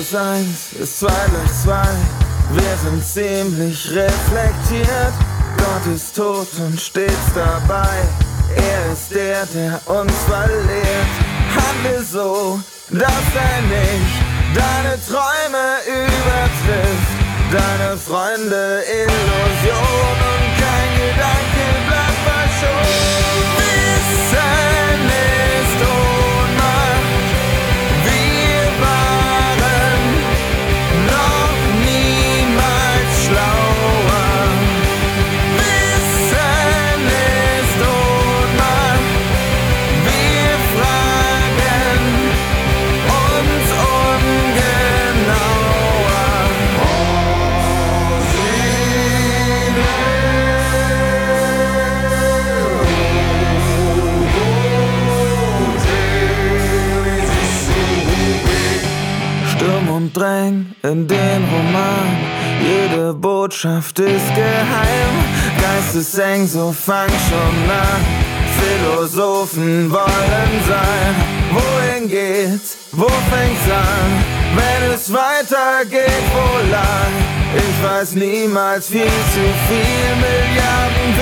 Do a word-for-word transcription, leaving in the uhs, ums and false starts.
plus eins ist zwei gleich zwei. Wir sind ziemlich reflektiert. Gott ist tot und stets dabei. Er ist der, der uns verliert. Handle so, dass dein Ich deine Träume übertrifft. Deine Freunde Illusion und kein Gedanke bleibt verschont. Wissen ist Ohnmacht. Wir waren noch niemals schlauer. Wissen ist Ohnmacht. Wir fragen uns ungenauer. Sturm und Drang in den Roman, jede Botschaft ist geheim. Geisteseng, so fang schon an, Philosophen wollen sein. Wohin geht's, wo fängt's an, wenn es weitergeht, wo lang? Ich weiß niemals viel zu viel, Milliarden